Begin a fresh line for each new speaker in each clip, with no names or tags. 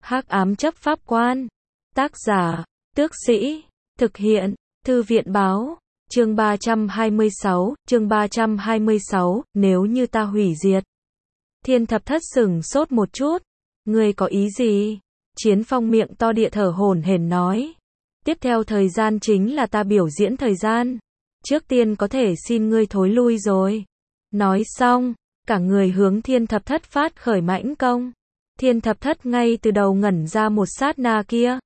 Hắc ám chấp pháp quan. Tác giả, Tước Sĩ. Thực hiện, Thư viện báo. Chương 326, nếu như ta hủy diệt. Thiên Thập Thất sửng sốt một chút. Ngươi có ý gì? Chiến Phong miệng to địa thở hổn hển nói. Tiếp theo thời gian chính là ta biểu diễn thời gian. Trước tiên có thể xin ngươi thối lui rồi. Nói xong, cả người hướng Thiên Thập Thất phát khởi mãnh công. Thiên Thập Thất ngay từ đầu ngẩn ra một sát na kia.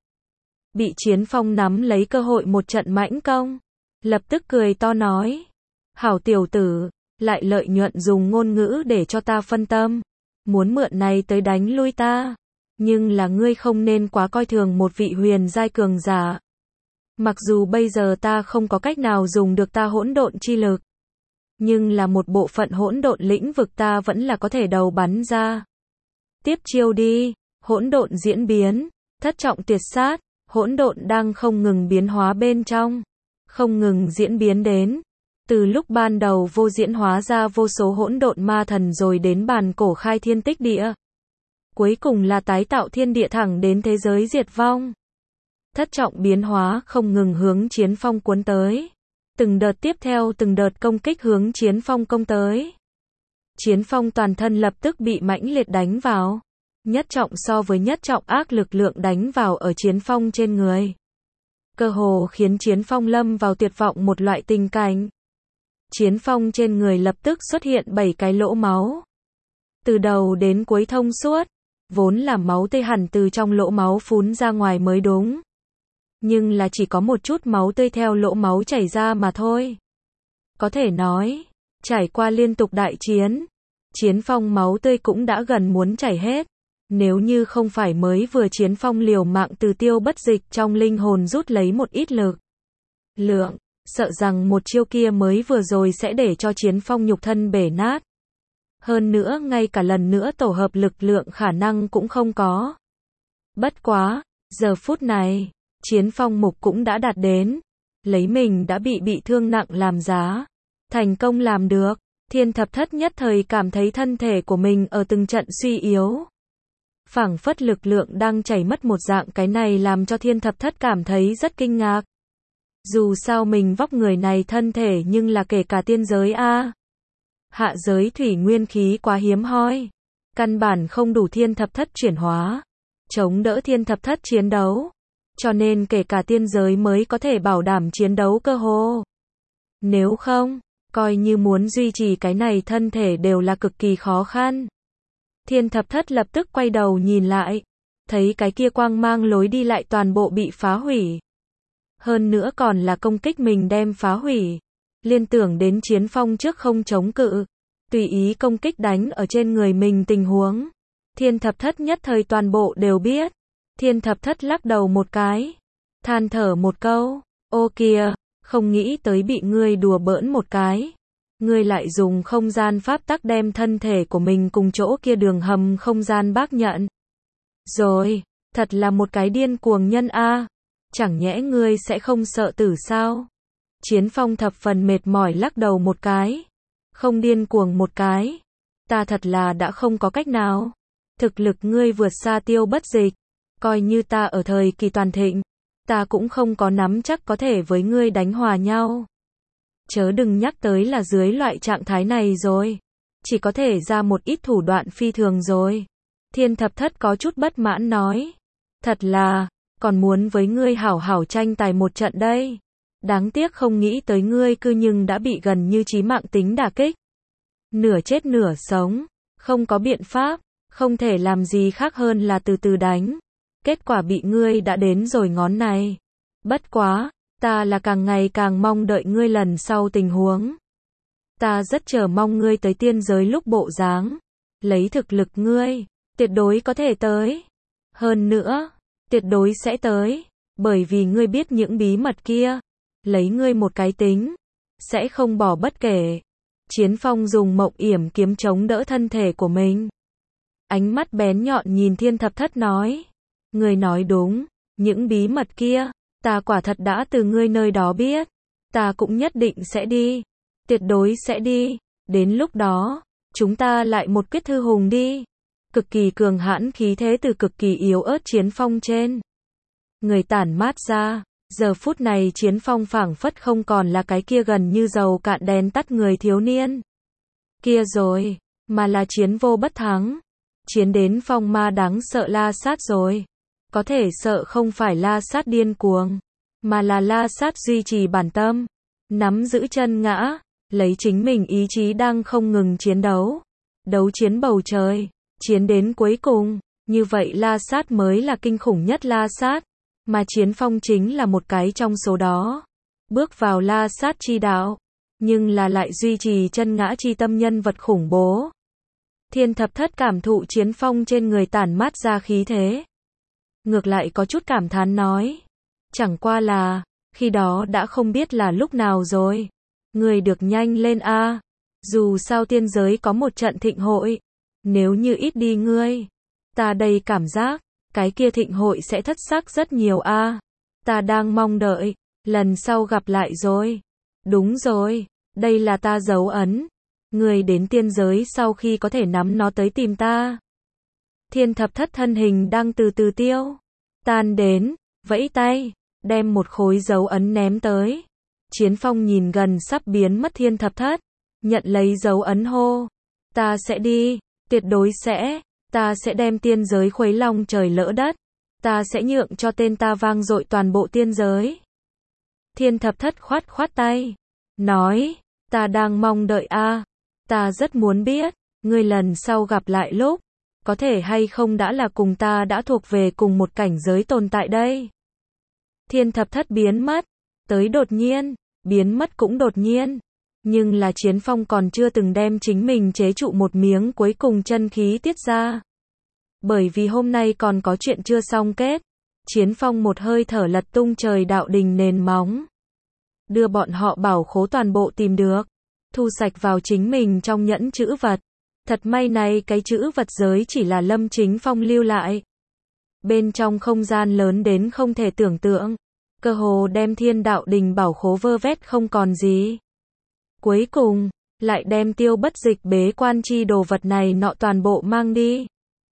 Bị Chiến Phong nắm lấy cơ hội một trận mãnh công. Lập tức cười to nói. Hảo tiểu tử, lại lợi nhuận dùng ngôn ngữ để cho ta phân tâm. Muốn mượn này tới đánh lui ta. Nhưng là ngươi không nên quá coi thường một vị huyền giai cường giả. Mặc dù bây giờ ta không có cách nào dùng được ta hỗn độn chi lực. Nhưng là một bộ phận hỗn độn lĩnh vực ta vẫn là có thể đầu bắn ra. Tiếp chiêu đi, hỗn độn diễn biến, thất trọng tuyệt sát, hỗn độn đang không ngừng biến hóa bên trong, không ngừng diễn biến đến. Từ lúc ban đầu vô diễn hóa ra vô số hỗn độn ma thần rồi đến bàn cổ khai thiên tích địa. Cuối cùng là tái tạo thiên địa thẳng đến thế giới diệt vong. Thất trọng biến hóa không ngừng hướng Chiến Phong cuốn tới. Từng đợt tiếp theo từng đợt công kích hướng Chiến Phong công tới. Chiến Phong toàn thân lập tức bị mãnh liệt đánh vào. Nhất trọng so với nhất trọng ác lực lượng đánh vào ở Chiến Phong trên người. Cơ hồ khiến Chiến Phong lâm vào tuyệt vọng một loại tình cảnh. Chiến Phong trên người lập tức xuất hiện 7 cái lỗ máu. Từ đầu đến cuối thông suốt. Vốn là máu tươi hẳn từ trong lỗ máu phún ra ngoài mới đúng. Nhưng là chỉ có một chút máu tươi theo lỗ máu chảy ra mà thôi. Có thể nói, trải qua liên tục đại chiến, Chiến Phong máu tươi cũng đã gần muốn chảy hết. Nếu như không phải mới vừa Chiến Phong liều mạng từ Tiêu Bất Dịch trong linh hồn rút lấy một ít lực lượng, sợ rằng một chiêu kia mới vừa rồi sẽ để cho Chiến Phong nhục thân bể nát. Hơn nữa ngay cả lần nữa tổ hợp lực lượng khả năng cũng không có. Bất quá, giờ phút này, Chiến Phong mục cũng đã đạt đến. Lấy mình đã bị thương nặng làm giá. Thành công làm được. Thiên Thập Thất nhất thời cảm thấy thân thể của mình ở từng trận suy yếu. Phảng phất lực lượng đang chảy mất một dạng, cái này làm cho Thiên Thập Thất cảm thấy rất kinh ngạc. Dù sao mình vóc người này thân thể nhưng là kể cả tiên giới a. Hạ giới thủy nguyên khí quá hiếm hoi. Căn bản không đủ Thiên Thập Thất chuyển hóa. Chống đỡ Thiên Thập Thất chiến đấu. Cho nên kể cả tiên giới mới có thể bảo đảm chiến đấu cơ hồ. Nếu không, coi như muốn duy trì cái này thân thể đều là cực kỳ khó khăn. Thiên Thập Thất lập tức quay đầu nhìn lại. Thấy cái kia quang mang lối đi lại toàn bộ bị phá hủy. Hơn nữa còn là công kích mình đem phá hủy. Liên tưởng đến Chiến Phong trước không chống cự. Tùy ý công kích đánh ở trên người mình tình huống. Thiên Thập Thất nhất thời toàn bộ đều biết. Thiên Thập Thất lắc đầu một cái. Than thở một câu. Ô kìa, không nghĩ tới bị ngươi đùa bỡn một cái. Ngươi lại dùng không gian pháp tắc đem thân thể của mình cùng chỗ kia đường hầm không gian bác nhận. Rồi, thật là một cái điên cuồng nhân a. Chẳng nhẽ ngươi sẽ không sợ tử sao? Chiến Phong thập phần mệt mỏi lắc đầu một cái. Không điên cuồng một cái. Ta thật là đã không có cách nào. Thực lực ngươi vượt xa Tiêu Bất Dịch. Coi như ta ở thời kỳ toàn thịnh. Ta cũng không có nắm chắc có thể với ngươi đánh hòa nhau. Chớ đừng nhắc tới là dưới loại trạng thái này rồi. Chỉ có thể ra một ít thủ đoạn phi thường rồi. Thiên Thập Thất có chút bất mãn nói. Thật là, còn muốn với ngươi hảo hảo tranh tài một trận đây. Đáng tiếc không nghĩ tới ngươi cư nhưng đã bị gần như chí mạng tính đả kích. Nửa chết nửa sống. Không có biện pháp. Không thể làm gì khác hơn là từ từ đánh. Kết quả bị ngươi đã đến rồi ngón này. Bất quá, ta là càng ngày càng mong đợi ngươi lần sau tình huống. Ta rất chờ mong ngươi tới tiên giới lúc bộ dáng. Lấy thực lực ngươi, tuyệt đối có thể tới. Hơn nữa, tuyệt đối sẽ tới. Bởi vì ngươi biết những bí mật kia. Lấy ngươi một cái tính. Sẽ không bỏ bất kể. Chiến Phong dùng mộng yểm kiếm chống đỡ thân thể của mình. Ánh mắt bén nhọn nhìn Thiên Thập Thất nói. Ngươi nói đúng, những bí mật kia, ta quả thật đã từ ngươi nơi đó biết. Ta cũng nhất định sẽ đi. Tuyệt đối sẽ đi. Đến lúc đó, chúng ta lại một quyết thư hùng đi. cực kỳ cường hãn khí thế từ cực kỳ yếu ớt Chiến Phong trên người tản mát ra. Giờ phút này Chiến Phong phảng phất không còn là cái kia gần như dầu cạn đèn tắt người thiếu niên kia rồi, mà là chiến vô bất thắng. Chiến đến phong ma đáng sợ La Sát rồi. Có thể sợ không phải La Sát điên cuồng, mà là La Sát duy trì bản tâm, nắm giữ chân ngã, lấy chính mình ý chí đang không ngừng chiến đấu. Đấu chiến bầu trời, chiến đến cuối cùng, như vậy La Sát mới là kinh khủng nhất La Sát, mà Chiến Phong chính là một cái trong số đó. Bước vào La Sát chi đạo, nhưng là lại duy trì chân ngã chi tâm nhân vật khủng bố. Thiên Thập Thất cảm thụ Chiến Phong trên người tản mát ra khí thế. Ngược lại có chút cảm thán nói. Chẳng qua là, khi đó đã không biết là lúc nào rồi. Người được nhanh lên a. Dù sao tiên giới có một trận thịnh hội. Nếu như ít đi ngươi, ta đây cảm giác, cái kia thịnh hội sẽ thất sắc rất nhiều a. Ta đang mong đợi, lần sau gặp lại rồi. Đúng rồi, đây là ta dấu ấn. Người đến tiên giới sau khi có thể nắm nó tới tìm ta. Thiên Thập Thất thân hình đang từ từ tiêu tan đến, vẫy tay, đem một khối dấu ấn ném tới. Chiến Phong nhìn gần sắp biến mất Thiên Thập Thất, nhận lấy dấu ấn hô. Ta sẽ đi, tuyệt đối sẽ, ta sẽ đem tiên giới khuấy long trời lỡ đất. Ta sẽ nhượng cho tên ta vang dội toàn bộ tiên giới. Thiên Thập Thất khoát khoát tay, nói, ta đang mong đợi a. Ta rất muốn biết, ngươi lần sau gặp lại lúc, có thể hay không đã là cùng ta đã thuộc về cùng một cảnh giới tồn tại đây. Thiên Thập Thất biến mất, tới đột nhiên, biến mất cũng đột nhiên. Nhưng là Chiến Phong còn chưa từng đem chính mình chế trụ một miếng cuối cùng chân khí tiết ra. Bởi vì hôm nay còn có chuyện chưa xong kết. Chiến Phong một hơi thở lật tung trời đạo đình nền móng. Đưa bọn họ bảo khố toàn bộ tìm được. Thu sạch vào chính mình trong nhẫn chữ vật. Thật may này cái chữ vật giới chỉ là Lâm Chính Phong lưu lại. Bên trong không gian lớn đến không thể tưởng tượng. Cơ hồ đem thiên đạo đình bảo khố vơ vét không còn gì. Cuối cùng, lại đem Tiêu Bất Dịch bế quan chi đồ vật này nọ toàn bộ mang đi.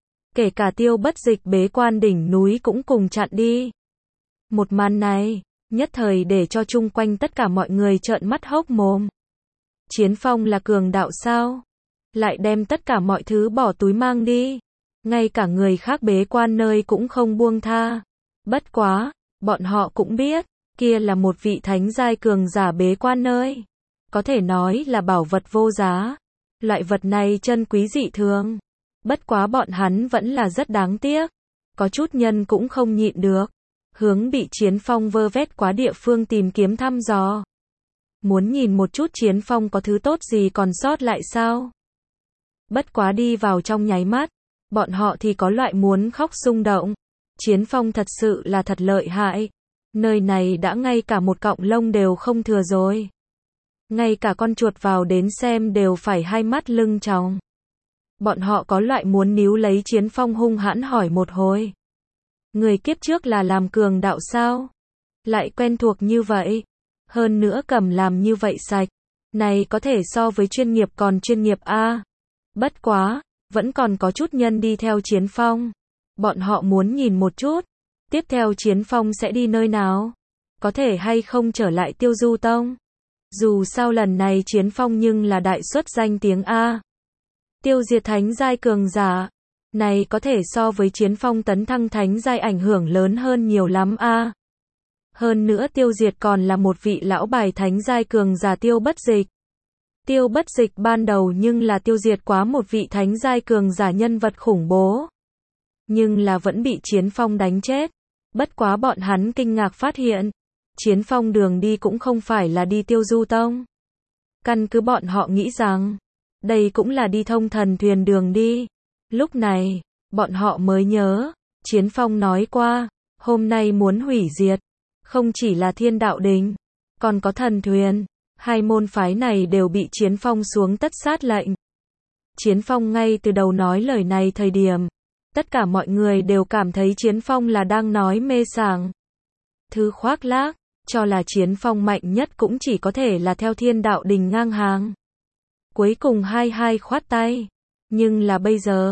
Kể cả Tiêu Bất Dịch bế quan đỉnh núi cũng cùng chặn đi. Một màn này, nhất thời để cho chung quanh tất cả mọi người trợn mắt hốc mồm. Chiến Phong là cường đạo sao? Lại đem tất cả mọi thứ bỏ túi mang đi. Ngay cả người khác bế quan nơi cũng không buông tha. Bất quá, bọn họ cũng biết, kia là một vị thánh giai cường giả bế quan nơi. Có thể nói là bảo vật vô giá. Loại vật này chân quý dị thường. Bất quá bọn hắn vẫn là rất đáng tiếc. Có chút nhân cũng không nhịn được. Hướng bị Chiến Phong vơ vét quá địa phương tìm kiếm thăm dò. Muốn nhìn một chút Chiến Phong có thứ tốt gì còn sót lại sao? Bất quá đi vào trong nháy mắt, bọn họ thì có loại muốn khóc xung động. Chiến Phong thật sự là thật lợi hại. Nơi này đã ngay cả một cọng lông đều không thừa rồi. Ngay cả con chuột vào đến xem đều phải hai mắt lưng tròng. Bọn họ có loại muốn níu lấy Chiến Phong hung hãn hỏi một hồi. Người kiếp trước là làm cường đạo sao? Lại quen thuộc như vậy. Hơn nữa cầm làm như vậy sạch. Này có thể so với chuyên nghiệp còn chuyên nghiệp a. Bất quá, vẫn còn có chút nhân đi theo Chiến Phong. Bọn họ muốn nhìn một chút. Tiếp theo Chiến Phong sẽ đi nơi nào? Có thể hay không trở lại Tiêu Du Tông? Dù sao lần này Chiến Phong nhưng là đại xuất danh tiếng a. Tiêu diệt thánh giai cường giả. Này có thể so với Chiến Phong tấn thăng thánh giai ảnh hưởng lớn hơn nhiều lắm a. Hơn nữa tiêu diệt còn là một vị lão bài thánh giai cường giả Tiêu Bất Dịch. Tiêu Bất Dịch ban đầu nhưng là tiêu diệt quá một vị thánh giai cường giả nhân vật khủng bố. Nhưng là vẫn bị Chiến Phong đánh chết. Bất quá bọn hắn kinh ngạc phát hiện. Chiến Phong đường đi cũng không phải là đi Tiêu Du Tông. Căn cứ bọn họ nghĩ rằng, đây cũng là đi thông thần thuyền đường đi. Lúc này, bọn họ mới nhớ, Chiến Phong nói qua, hôm nay muốn hủy diệt. Không chỉ là thiên đạo đình, còn có thần thuyền. Hai môn phái này đều bị Chiến Phong xuống tất sát lệnh. Chiến Phong ngay từ đầu nói lời này thời điểm, tất cả mọi người đều cảm thấy Chiến Phong là đang nói mê sảng. Thứ khoác lác, cho là Chiến Phong mạnh nhất cũng chỉ có thể là theo thiên đạo đình ngang hàng. Cuối cùng hai khoát tay. Nhưng là bây giờ,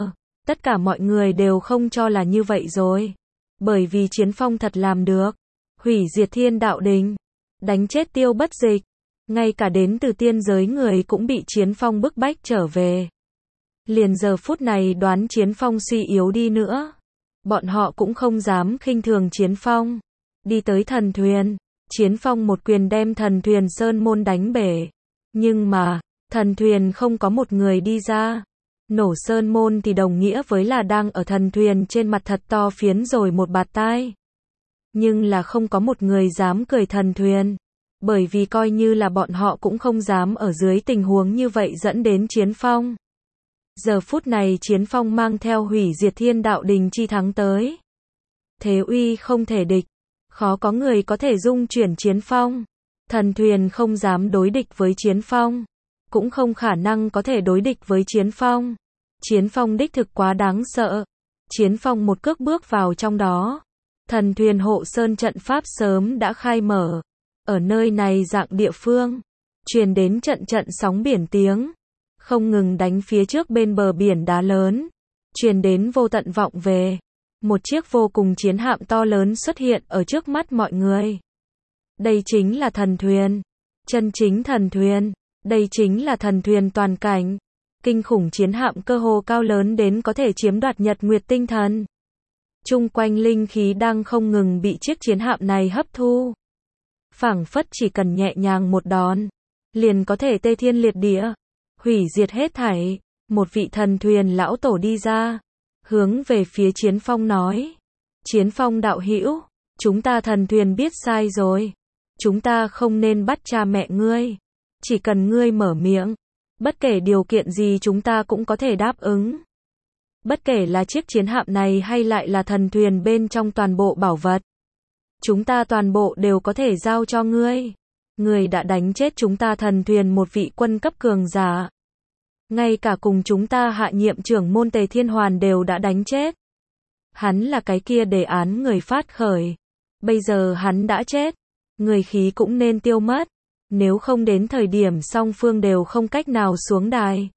Tất cả mọi người đều không cho là như vậy rồi. Bởi vì Chiến Phong thật làm được. Hủy diệt thiên đạo đình. Đánh chết Tiêu Bất Dịch. Ngay cả đến từ tiên giới người cũng bị Chiến Phong bức bách trở về. Liền giờ phút này đoán Chiến Phong suy yếu đi nữa. Bọn họ cũng không dám khinh thường Chiến Phong. Đi tới thần thuyền. Chiến Phong một quyền đem thần thuyền sơn môn đánh bể. Nhưng mà, thần thuyền không có một người đi ra. Nổ sơn môn thì đồng nghĩa với là đang ở thần thuyền trên mặt thật to phiến rồi một bạt tai. Nhưng là không có một người dám cười thần thuyền. Bởi vì coi như là bọn họ cũng không dám ở dưới tình huống như vậy dẫn đến Chiến Phong. Giờ phút này Chiến Phong mang theo hủy diệt thiên đạo đình chi thắng tới. Thế uy không thể địch. Khó có người có thể dung chuyển Chiến Phong. Thần thuyền không dám đối địch với Chiến Phong. Cũng không khả năng có thể đối địch với Chiến Phong. Chiến Phong đích thực quá đáng sợ. Chiến Phong một cước bước vào trong đó. Thần thuyền hộ sơn trận pháp sớm đã khai mở. Ở nơi này dạng địa phương. Truyền đến trận trận sóng biển tiếng. Không ngừng đánh phía trước bên bờ biển đá lớn. Truyền đến vô tận vọng về. Một chiếc vô cùng chiến hạm to lớn xuất hiện ở trước mắt mọi người. Đây chính là thần thuyền. Chân chính thần thuyền. Đây chính là thần thuyền toàn cảnh. Kinh khủng chiến hạm cơ hồ cao lớn đến có thể chiếm đoạt nhật nguyệt tinh thần. Chung quanh linh khí đang không ngừng bị chiếc chiến hạm này hấp thu. Phảng phất chỉ cần nhẹ nhàng một đòn. Liền có thể tê thiên liệt địa. Hủy diệt hết thảy. Một vị thần thuyền lão tổ đi ra. Hướng về phía Chiến Phong nói. Chiến Phong đạo hữu, chúng ta thần thuyền biết sai rồi. Chúng ta không nên bắt cha mẹ ngươi. Chỉ cần ngươi mở miệng. Bất kể điều kiện gì chúng ta cũng có thể đáp ứng. Bất kể là chiếc chiến hạm này hay lại là thần thuyền bên trong toàn bộ bảo vật. Chúng ta toàn bộ đều có thể giao cho ngươi. Ngươi đã đánh chết chúng ta thần thuyền một vị quân cấp cường giả. Ngay cả cùng chúng ta hạ nhiệm trưởng môn Tề Thiên Hoàn đều đã đánh chết. Hắn là cái kia đề án người phát khởi. Bây giờ hắn đã chết. Người khí cũng nên tiêu mất. Nếu không đến thời điểm song phương đều không cách nào xuống đài.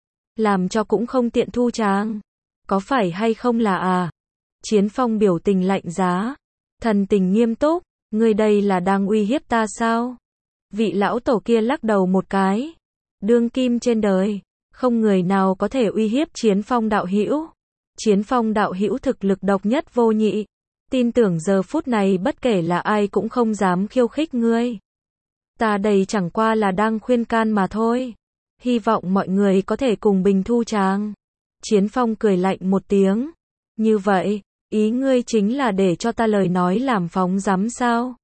Làm cho cũng không tiện thu tràng. Có phải hay không là à? Chiến Phong biểu tình lạnh giá. Thần tình nghiêm túc. Ngươi đây là đang uy hiếp ta sao? Vị lão tổ kia lắc đầu một cái. Đương kim trên đời. Không người nào có thể uy hiếp Chiến Phong đạo hữu. Chiến Phong đạo hữu thực lực độc nhất vô nhị. Tin tưởng giờ phút này bất kể là ai cũng không dám khiêu khích ngươi. Ta đây chẳng qua là đang khuyên can mà thôi. Hy vọng mọi người có thể cùng bình thu tràng. Chiến Phong cười lạnh một tiếng. Như vậy, ý ngươi chính là để cho ta lời nói làm phóng dắm sao?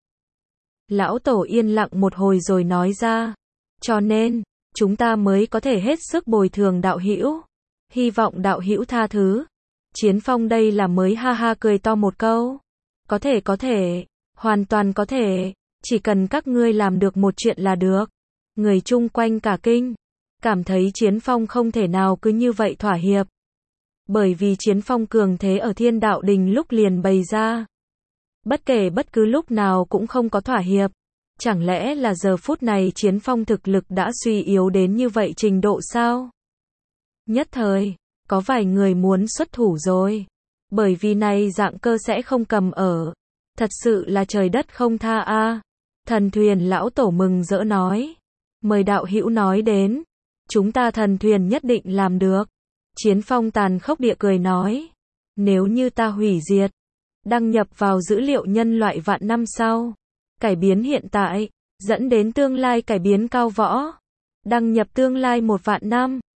Lão tổ yên lặng một hồi rồi nói ra. Cho nên, chúng ta mới có thể hết sức bồi thường đạo hữu. Hy vọng đạo hữu tha thứ. Chiến Phong đây là mới ha ha cười to một câu. Có thể, hoàn toàn có thể. Chỉ cần các ngươi làm được một chuyện là được. Người chung quanh cả kinh. Cảm thấy Chiến Phong không thể nào cứ như vậy thỏa hiệp. Bởi vì Chiến Phong cường thế ở thiên đạo đình lúc liền bày ra. Bất kể bất cứ lúc nào cũng không có thỏa hiệp. Chẳng lẽ là giờ phút này Chiến Phong thực lực đã suy yếu đến như vậy trình độ sao? Nhất thời, có vài người muốn xuất thủ rồi. Bởi vì này dạng cơ sẽ không cầm ở. Thật sự là trời đất không tha a. Thần thuyền lão tổ mừng rỡ nói. Mời đạo hữu nói đến. Chúng ta thần thuyền nhất định làm được. Chiến Phong tàn khốc địa cười nói. Nếu như ta hủy diệt. Đăng nhập vào dữ liệu nhân loại vạn năm sau. Cải biến hiện tại. Dẫn đến tương lai cải biến cao võ. Đăng nhập tương lai 1 vạn năm.